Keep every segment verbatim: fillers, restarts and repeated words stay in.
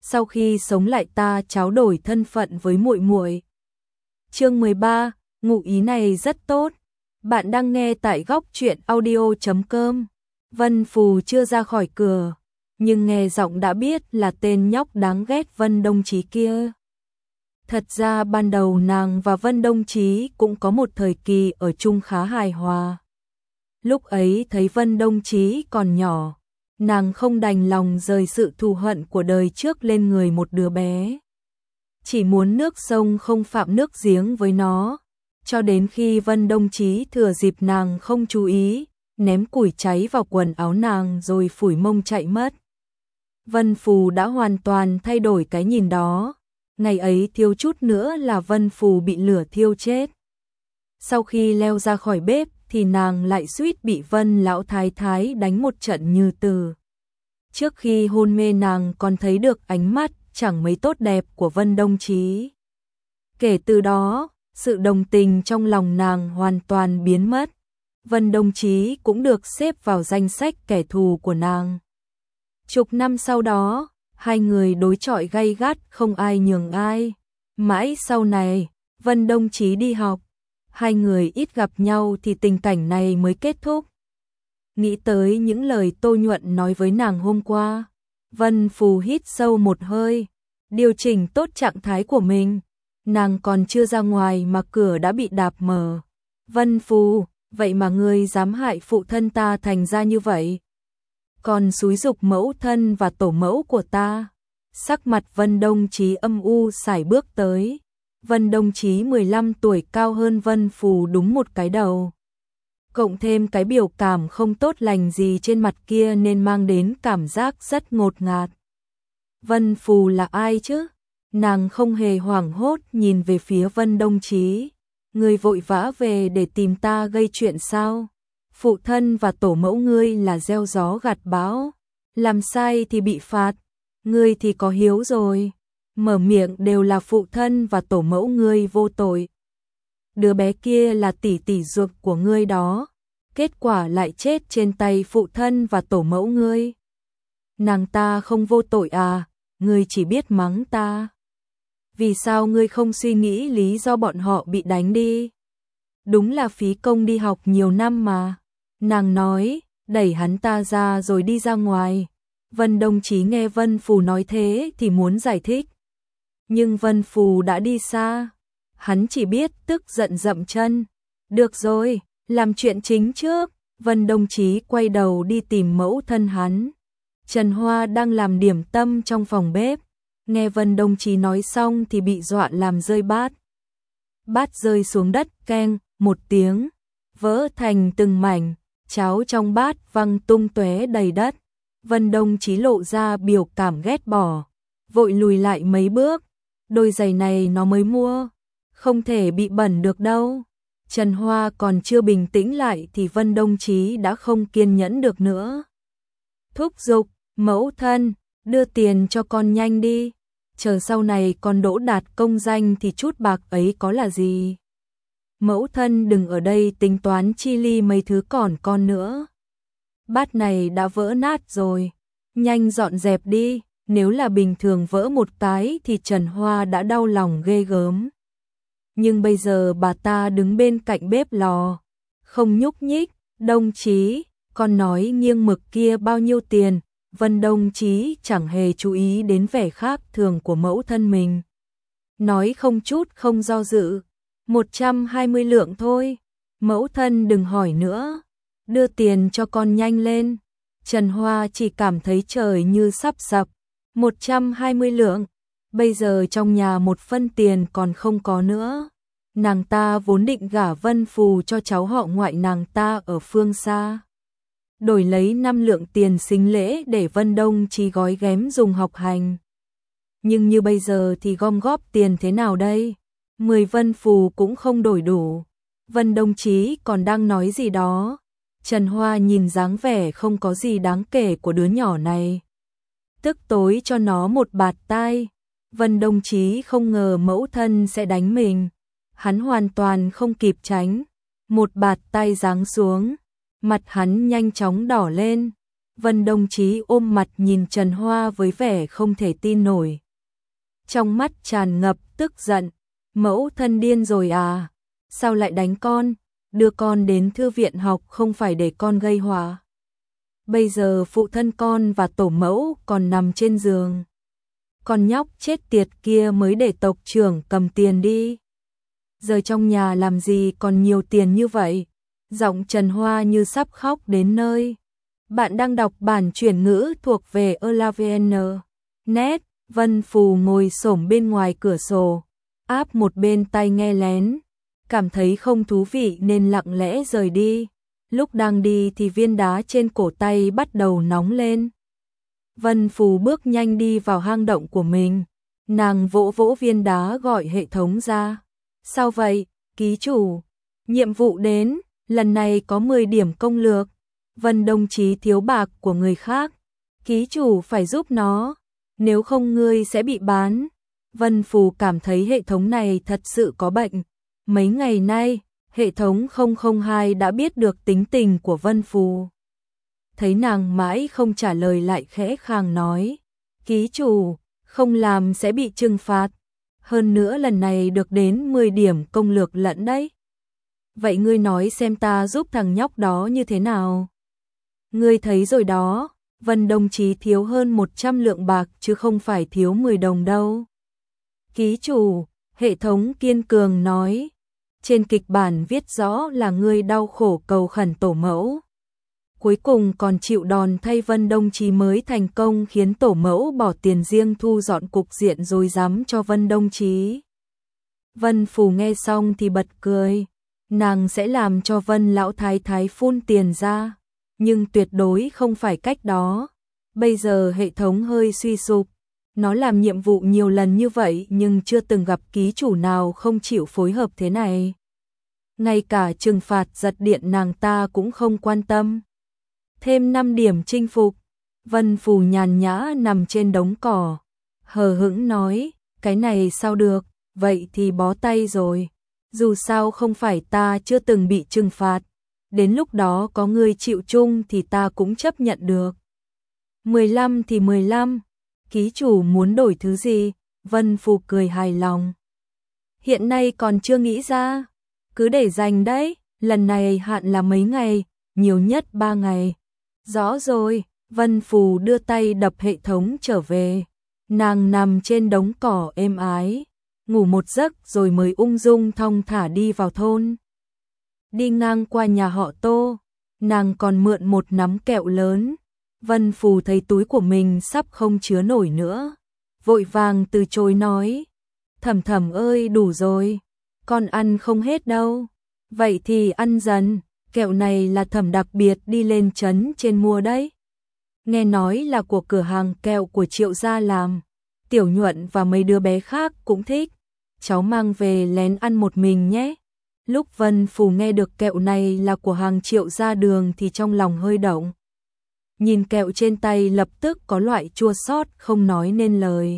sau khi sống lại ta tráo đổi thân phận với muội muội. Chương mười ba, ngụ ý này rất tốt. Bạn đang nghe tại góc truyện audio chấm com. Vân Phù chưa ra khỏi cửa, nhưng nghe giọng đã biết là tên nhóc đáng ghét Vân Đông Chí kia. Thật ra ban đầu nàng và Vân Đông Chí cũng có một thời kỳ ở chung khá hài hòa. Lúc ấy thấy Vân Đông Chí còn nhỏ, nàng không đành lòng rời sự thù hận của đời trước lên người một đứa bé. Chỉ muốn nước sông không phạm nước giếng với nó, cho đến khi Vân Đông Chí thừa dịp nàng không chú ý, ném củi cháy vào quần áo nàng rồi phủi mông chạy mất. Vân Phù đã hoàn toàn thay đổi cái nhìn đó, ngày ấy thiếu chút nữa là Vân Phù bị lửa thiêu chết. Sau khi leo ra khỏi bếp thì nàng lại suýt bị Vân lão thái thái đánh một trận như từ. Trước khi hôn mê nàng còn thấy được ánh mắt chẳng mấy tốt đẹp của Vân Đông Chí. Kể từ đó, sự đồng tình trong lòng nàng hoàn toàn biến mất. Vân Đông Chí cũng được xếp vào danh sách kẻ thù của nàng. Chục năm sau đó, hai người đối chọi gay gắt không ai nhường ai. Mãi sau này, Vân Đông Chí đi học, hai người ít gặp nhau thì tình cảnh này mới kết thúc. Nghĩ tới những lời Tô Nhuận nói với nàng hôm qua, Vân Phù hít sâu một hơi, điều chỉnh tốt trạng thái của mình. Nàng còn chưa ra ngoài mà cửa đã bị đạp mở. Vân Phù, vậy mà ngươi dám hại phụ thân ta thành ra như vậy? Còn xúi giục mẫu thân và tổ mẫu của ta. Sắc mặt Vân Đông Chí âm u sải bước tới. Vân Đông Chí mười lăm tuổi cao hơn Vân Phù đúng một cái đầu. Cộng thêm cái biểu cảm không tốt lành gì trên mặt kia nên mang đến cảm giác rất ngột ngạt. Vân Phù là ai chứ? Nàng không hề hoảng hốt nhìn về phía Vân Đông Chí. Ngươi vội vã về để tìm ta gây chuyện sao? Phụ thân và tổ mẫu ngươi là gieo gió gặt bão. Làm sai thì bị phạt. Ngươi thì có hiếu rồi. Mở miệng đều là phụ thân và tổ mẫu ngươi vô tội. Đứa bé kia là tỷ tỷ ruột của ngươi đó. Kết quả lại chết trên tay phụ thân và tổ mẫu ngươi. Nàng ta không vô tội à? Ngươi chỉ biết mắng ta. Vì sao ngươi không suy nghĩ lý do bọn họ bị đánh đi? Đúng là phí công đi học nhiều năm mà. Nàng nói, đẩy hắn ta ra rồi đi ra ngoài. Vân Đông Chí nghe Vân Phù nói thế thì muốn giải thích. Nhưng Vân Phù đã đi xa. Hắn chỉ biết tức giận dậm chân. Được rồi, làm chuyện chính trước. Vân Đông Chí quay đầu đi tìm mẫu thân hắn. Trần Hoa đang làm điểm tâm trong phòng bếp. Nghe Vân Đông Chí nói xong thì bị dọa làm rơi bát. Bát rơi xuống đất keng, một tiếng, vỡ thành từng mảnh, cháo trong bát văng tung tóe đầy đất. Vân Đông Chí lộ ra biểu cảm ghét bỏ, vội lùi lại mấy bước. Đôi giày này nó mới mua, không thể bị bẩn được đâu. Trần Hoa còn chưa bình tĩnh lại thì Vân Đông Chí đã không kiên nhẫn được nữa. Thúc giục, mẫu thân, đưa tiền cho con nhanh đi. Chờ sau này con đỗ đạt công danh thì chút bạc ấy có là gì. Mẫu thân đừng ở đây tính toán chi ly mấy thứ còn con nữa. Bát này đã vỡ nát rồi. Nhanh dọn dẹp đi. Nếu là bình thường vỡ một cái thì Trần Hoa đã đau lòng ghê gớm. Nhưng bây giờ bà ta đứng bên cạnh bếp lò, không nhúc nhích. Đông Chí, con nói nghiêng mực kia bao nhiêu tiền? Vân Đông Chí chẳng hề chú ý đến vẻ khác thường của mẫu thân mình. Nói không chút không do dự. một trăm hai mươi lượng thôi. Mẫu thân đừng hỏi nữa. Đưa tiền cho con nhanh lên. Trần Hoa chỉ cảm thấy trời như sắp sập. một trăm hai mươi lượng. Bây giờ trong nhà một phân tiền còn không có nữa. Nàng ta vốn định gả Vân Phù cho cháu họ ngoại nàng ta ở phương xa. Đổi lấy năm lượng tiền sính lễ để Vân Đông Chí gói ghém dùng học hành. Nhưng như bây giờ thì gom góp tiền thế nào đây? Mười Vân Phù cũng không đổi đủ. Vân Đông Chí còn đang nói gì đó. Trần Hoa nhìn dáng vẻ không có gì đáng kể của đứa nhỏ này. Tức tối cho nó một bạt tai. Vân Đông Chí không ngờ mẫu thân sẽ đánh mình. Hắn hoàn toàn không kịp tránh. Một bạt tay giáng xuống. Mặt hắn nhanh chóng đỏ lên. Vân Đông Chí ôm mặt nhìn Trần Hoa với vẻ không thể tin nổi. Trong mắt tràn ngập tức giận, mẫu thân điên rồi à, sao lại đánh con, đưa con đến thư viện học không phải để con gây họa. Bây giờ phụ thân con và tổ mẫu còn nằm trên giường. Con nhóc chết tiệt kia mới để tộc trưởng cầm tiền đi. Giờ trong nhà làm gì còn nhiều tiền như vậy? Giọng Trần Hoa như sắp khóc đến nơi. Bạn đang đọc bản chuyển ngữ thuộc về Elavn. Net, Vân Phù ngồi xổm bên ngoài cửa sổ, áp một bên tai nghe lén, cảm thấy không thú vị nên lặng lẽ rời đi. Lúc đang đi thì viên đá trên cổ tay bắt đầu nóng lên. Vân Phù bước nhanh đi vào hang động của mình, nàng vỗ vỗ viên đá gọi hệ thống ra. Sao vậy, ký chủ? Nhiệm vụ đến, lần này có mười điểm công lược. Vân Đông Chí thiếu bạc của người khác, ký chủ phải giúp nó, nếu không ngươi sẽ bị bán. Vân Phù cảm thấy hệ thống này thật sự có bệnh. Mấy ngày nay, hệ thống không không hai đã biết được tính tình của Vân Phù. Thấy nàng mãi không trả lời lại khẽ khàng nói, ký chủ, không làm sẽ bị trừng phạt. Hơn nữa lần này được đến mười điểm công lược lẫn đấy. Vậy ngươi nói xem ta giúp thằng nhóc đó như thế nào? Ngươi thấy rồi đó, Vân Đông Chí thiếu hơn một trăm lượng bạc chứ không phải thiếu mười đồng đâu. Ký chủ, hệ thống kiên cường nói, trên kịch bản viết rõ là ngươi đau khổ cầu khẩn tổ mẫu. Cuối cùng còn chịu đòn thay Vân Đông Chí mới thành công khiến tổ mẫu bỏ tiền riêng thu dọn cục diện rối rắm cho Vân Đông Chí. Vân Phù nghe xong thì bật cười, nàng sẽ làm cho Vân lão thái thái phun tiền ra, nhưng tuyệt đối không phải cách đó. Bây giờ hệ thống hơi suy sụp, nó làm nhiệm vụ nhiều lần như vậy nhưng chưa từng gặp ký chủ nào không chịu phối hợp thế này. Ngay cả trừng phạt giật điện nàng ta cũng không quan tâm. Thêm năm điểm chinh phục. Vân Phù nhàn nhã nằm trên đống cỏ, hờ hững nói, cái này sao được, vậy thì bó tay rồi. Dù sao không phải ta chưa từng bị trừng phạt, đến lúc đó có người chịu chung thì ta cũng chấp nhận được. mười lăm thì mười lăm, ký chủ muốn đổi thứ gì? Vân Phù cười hài lòng. Hiện nay còn chưa nghĩ ra, cứ để dành đấy, lần này hạn là mấy ngày, nhiều nhất ba ngày. Rõ rồi, Vân Phù đưa tay đập hệ thống trở về. Nàng nằm trên đống cỏ êm ái, ngủ một giấc rồi mới ung dung thong thả đi vào thôn. Đi ngang qua nhà họ Tô, nàng còn mượn một nắm kẹo lớn. Vân Phù thấy túi của mình sắp không chứa nổi nữa, vội vàng từ chối nói, Thẩm Thẩm ơi đủ rồi, con ăn không hết đâu. Vậy thì ăn dần, kẹo này là Thẩm đặc biệt đi lên trấn trên mua đấy. Nghe nói là của cửa hàng kẹo của Triệu gia làm, Tiểu Nhuận và mấy đứa bé khác cũng thích, cháu mang về lén ăn một mình nhé. Lúc Vân Phù nghe được kẹo này là của hàng Triệu gia đường thì trong lòng hơi động. Nhìn kẹo trên tay lập tức có loại chua xót không nói nên lời.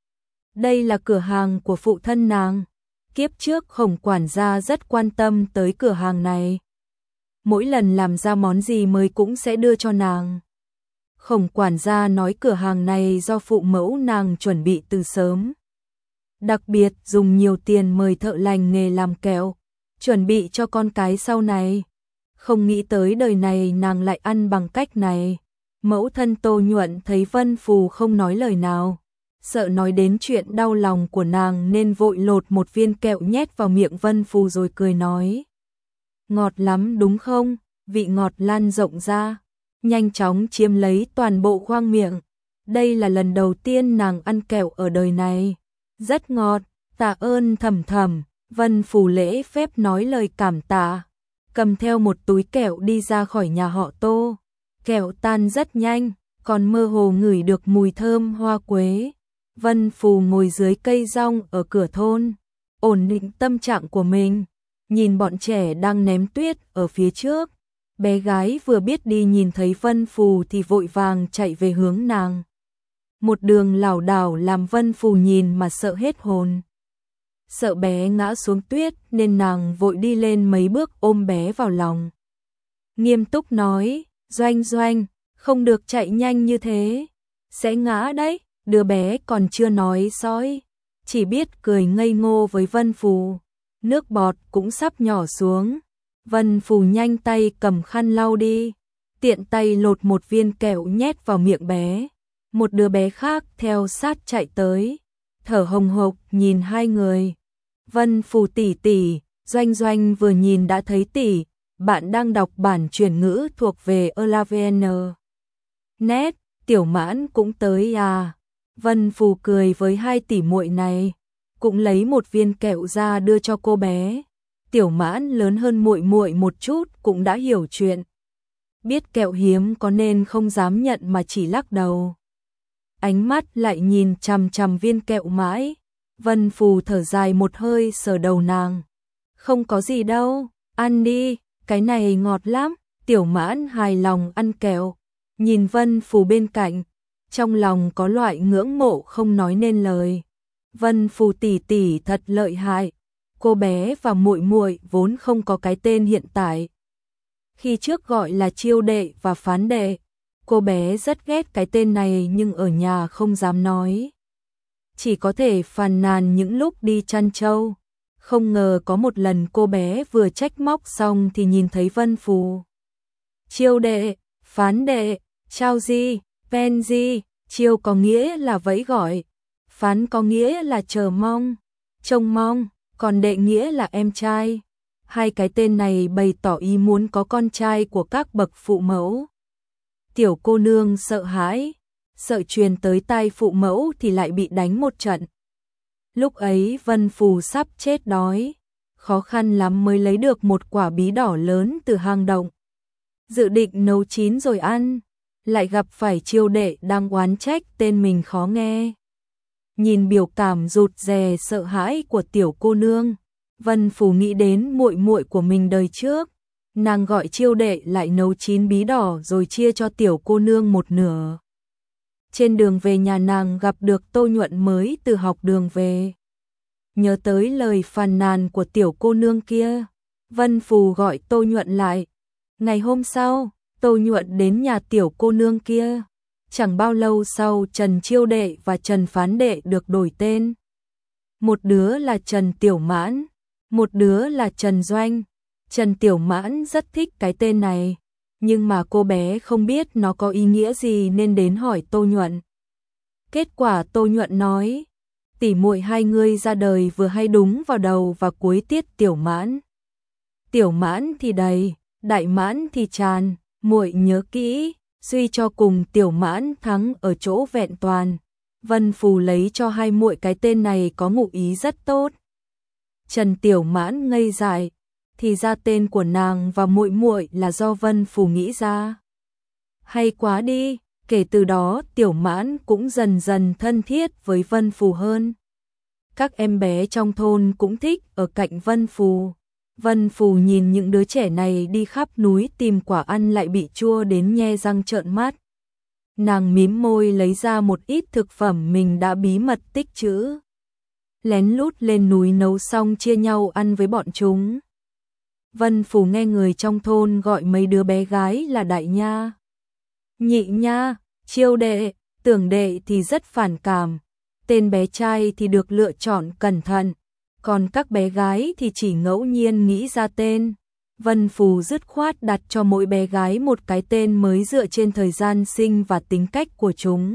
Đây là cửa hàng của phụ thân nàng. Kiếp trước Khổng quản gia rất quan tâm tới cửa hàng này. Mỗi lần làm ra món gì mới cũng sẽ đưa cho nàng. Khổng quản gia nói cửa hàng này do phụ mẫu nàng chuẩn bị từ sớm. Đặc biệt dùng nhiều tiền mời thợ lành nghề làm kẹo, chuẩn bị cho con cái sau này. Không nghĩ tới đời này nàng lại ăn bằng cách này. Mẫu thân Tô Nhuận thấy Vân Phù không nói lời nào, sợ nói đến chuyện đau lòng của nàng nên vội lột một viên kẹo nhét vào miệng Vân Phù rồi cười nói. Ngọt lắm đúng không? Vị ngọt lan rộng ra, nhanh chóng chiếm lấy toàn bộ khoang miệng. Đây là lần đầu tiên nàng ăn kẹo ở đời này. Rất ngọt, tạ ơn Thẩm Thẩm. Vân Phù lễ phép nói lời cảm tạ, cầm theo một túi kẹo đi ra khỏi nhà họ Tô. Kẹo tan rất nhanh, còn mơ hồ ngửi được mùi thơm hoa quế. Vân Phù ngồi dưới cây rong ở cửa thôn, ổn định tâm trạng của mình, nhìn bọn trẻ đang ném tuyết ở phía trước. Bé gái vừa biết đi nhìn thấy Vân Phù thì vội vàng chạy về hướng nàng. Một đường lảo đảo làm Vân Phù nhìn mà sợ hết hồn. Sợ bé ngã xuống tuyết nên nàng vội đi lên mấy bước ôm bé vào lòng. Nghiêm túc nói, Doanh Doanh, Không được chạy nhanh như thế, sẽ ngã đấy. Đứa bé còn chưa nói sói, chỉ biết cười ngây ngô với Vân Phù. Nước bọt cũng sắp nhỏ xuống. Vân Phù nhanh tay cầm khăn lau đi, tiện tay lột một viên kẹo nhét vào miệng bé. Một đứa bé khác theo sát chạy tới, thở hồng hộc nhìn hai người. Vân Phù tỷ tỷ, Doanh Doanh vừa nhìn đã thấy tỷ, bạn đang đọc bản chuyển ngữ thuộc về Elavn. Nét, Tiểu Mãn cũng tới à? Vân Phù cười với hai tỷ muội này, cũng lấy một viên kẹo ra đưa cho cô bé. Tiểu Mãn lớn hơn muội muội một chút cũng đã hiểu chuyện. Biết kẹo hiếm có nên không dám nhận mà chỉ lắc đầu. Ánh mắt lại nhìn chằm chằm viên kẹo mãi. Vân Phù thở dài một hơi sờ đầu nàng. Không có gì đâu, ăn đi, cái này ngọt lắm. Tiểu Mãn hài lòng ăn kẹo, nhìn Vân Phù bên cạnh, trong lòng có loại ngưỡng mộ không nói nên lời. Vân Phù tỷ tỷ thật lợi hại. Cô bé và muội muội vốn không có cái tên hiện tại. Khi trước gọi là Chiêu đệ và Phán đệ. Cô bé rất ghét cái tên này nhưng ở nhà không dám nói. Chỉ có thể phàn nàn những lúc đi chăn trâu. Không ngờ có một lần cô bé vừa trách móc xong thì nhìn thấy Vân Phù. Chiêu đệ, Phán đệ, Chao Di, Pen Di. Chiêu có nghĩa là vẫy gọi, Phán có nghĩa là chờ mong, trông mong, còn đệ nghĩa là em trai. Hai cái tên này bày tỏ ý muốn có con trai của các bậc phụ mẫu. Tiểu cô nương sợ hãi, sợ truyền tới tai phụ mẫu thì lại bị đánh một trận. Lúc ấy Vân Phù sắp chết đói, khó khăn lắm mới lấy được một quả bí đỏ lớn từ hang động. Dự định nấu chín rồi ăn, lại gặp phải Chiêu đệ đang oán trách tên mình khó nghe. Nhìn biểu cảm rụt rè sợ hãi của tiểu cô nương, Vân Phù nghĩ đến muội muội của mình đời trước. Nàng gọi Chiêu đệ lại nấu chín bí đỏ rồi chia cho tiểu cô nương một nửa. Trên đường về nhà nàng gặp được Tô Nhuận mới từ học đường về. Nhớ tới lời phàn nàn của tiểu cô nương kia, Vân Phù gọi Tô Nhuận lại. Ngày hôm sau, Tô Nhuận đến nhà tiểu cô nương kia. Chẳng bao lâu sau Trần Chiêu đệ và Trần Phán đệ được đổi tên. Một đứa là Trần Tiểu Mãn, một đứa là Trần Doanh. Trần Tiểu Mãn rất thích cái tên này, nhưng mà cô bé không biết nó có ý nghĩa gì nên đến hỏi Tô Nhuận. Kết quả Tô Nhuận nói, tỷ muội hai ngươi ra đời vừa hay đúng vào đầu và cuối tiết Tiểu Mãn. Tiểu Mãn thì đầy, Đại Mãn thì tràn, muội nhớ kỹ, suy cho cùng Tiểu Mãn thắng ở chỗ vẹn toàn. Vân Phù lấy cho hai muội cái tên này có ngụ ý rất tốt. Trần Tiểu Mãn ngây dại, thì ra tên của nàng và muội muội là do Vân Phù nghĩ ra. Hay quá đi, kể từ đó Tiểu Mãn cũng dần dần thân thiết với Vân Phù hơn. Các em bé trong thôn cũng thích ở cạnh Vân Phù. Vân Phù nhìn những đứa trẻ này đi khắp núi tìm quả ăn lại bị chua đến nhe răng trợn mắt. Nàng mím môi lấy ra một ít thực phẩm mình đã bí mật tích trữ. Lén lút lên núi nấu xong chia nhau ăn với bọn chúng. Vân Phù nghe người trong thôn gọi mấy đứa bé gái là Đại Nha, Nhị Nha, Chiêu đệ, Tưởng đệ thì rất phản cảm. Tên bé trai thì được lựa chọn cẩn thận, còn các bé gái thì chỉ ngẫu nhiên nghĩ ra tên. Vân Phù dứt khoát đặt cho mỗi bé gái một cái tên mới dựa trên thời gian sinh và tính cách của chúng.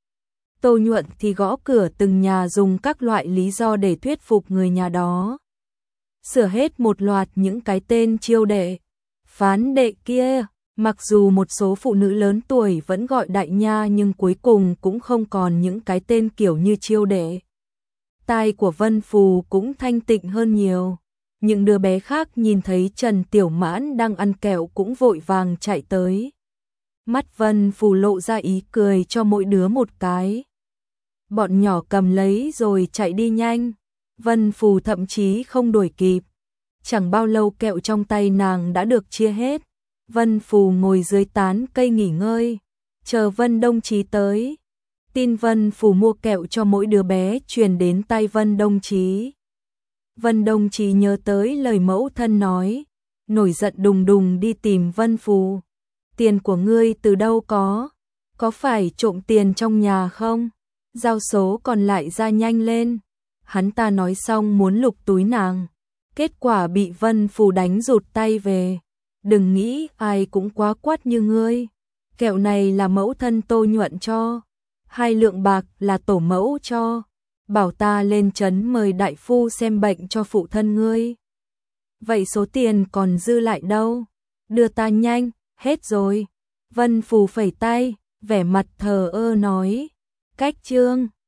Tô Nhuận thì gõ cửa từng nhà dùng các loại lý do để thuyết phục người nhà đó. Sửa hết một loạt những cái tên Chiêu đệ, Phán đệ kia. Mặc dù một số phụ nữ lớn tuổi vẫn gọi Đại Nha nhưng cuối cùng cũng không còn những cái tên kiểu như Chiêu đệ. Tai của Vân Phù cũng thanh tịnh hơn nhiều. Những đứa bé khác nhìn thấy Trần Tiểu Mãn đang ăn kẹo cũng vội vàng chạy tới. Mắt Vân Phù lộ ra ý cười cho mỗi đứa một cái. Bọn nhỏ cầm lấy rồi chạy đi nhanh. Vân Phù thậm chí không đuổi kịp. Chẳng bao lâu kẹo trong tay nàng đã được chia hết. Vân Phù ngồi dưới tán cây nghỉ ngơi, chờ Vân Đông Chí tới. Tin Vân Phù mua kẹo cho mỗi đứa bé truyền đến tay Vân Đông Chí. Vân Đông Chí nhớ tới lời mẫu thân nói, nổi giận đùng đùng đi tìm Vân Phù. tiền của ngươi từ đâu có? Có phải trộm tiền trong nhà không? Giao số còn lại ra nhanh lên. Hắn ta nói xong muốn lục túi nàng, kết quả bị Vân Phù đánh rụt tay về. Đừng nghĩ ai cũng quá quắt như ngươi. Kẹo này là mẫu thân Tô nhuận cho. Hai lượng bạc là tổ mẫu cho. Bảo ta lên trấn mời đại phu xem bệnh cho phụ thân ngươi. Vậy số tiền còn dư lại đâu? Đưa ta nhanh, hết rồi. Vân Phù phẩy tay, vẻ mặt thờ ơ nói. Cách chương